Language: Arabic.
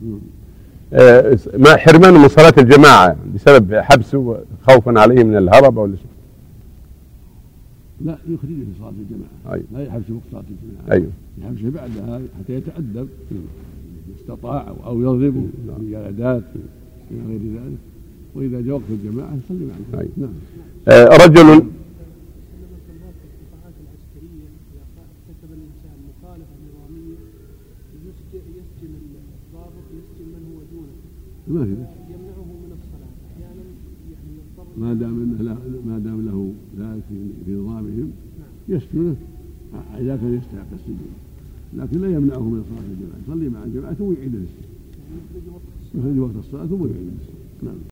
ما حرمانه من صلاة الجماعة بسبب حبسه خوفا عليه من الهرب أو لا، يخرجه في صلاة الجماعة. أيوه. لا يحبسه في صلاة الجماعة. أيوه. يحبسه بعدها حتى يتأدب إن استطاع، أو يضربه بالجلدات إلى غير ذلك. وإذا جاء وقت الجماعة يصلي مع الجماعة. أيوه. نعم. رجل ما في يمنعه من الصلاة أحيانا، يعني يضطر ما دام له ذلك في نظامهم يسجد إذا كان يستحق السجود، لكن لا يمنعه من صلاة الجماعة. يصلي مع الجماعة ثم يعيد السجود، يخرج وقت الصلاة ثم يعيد السجود. نعم.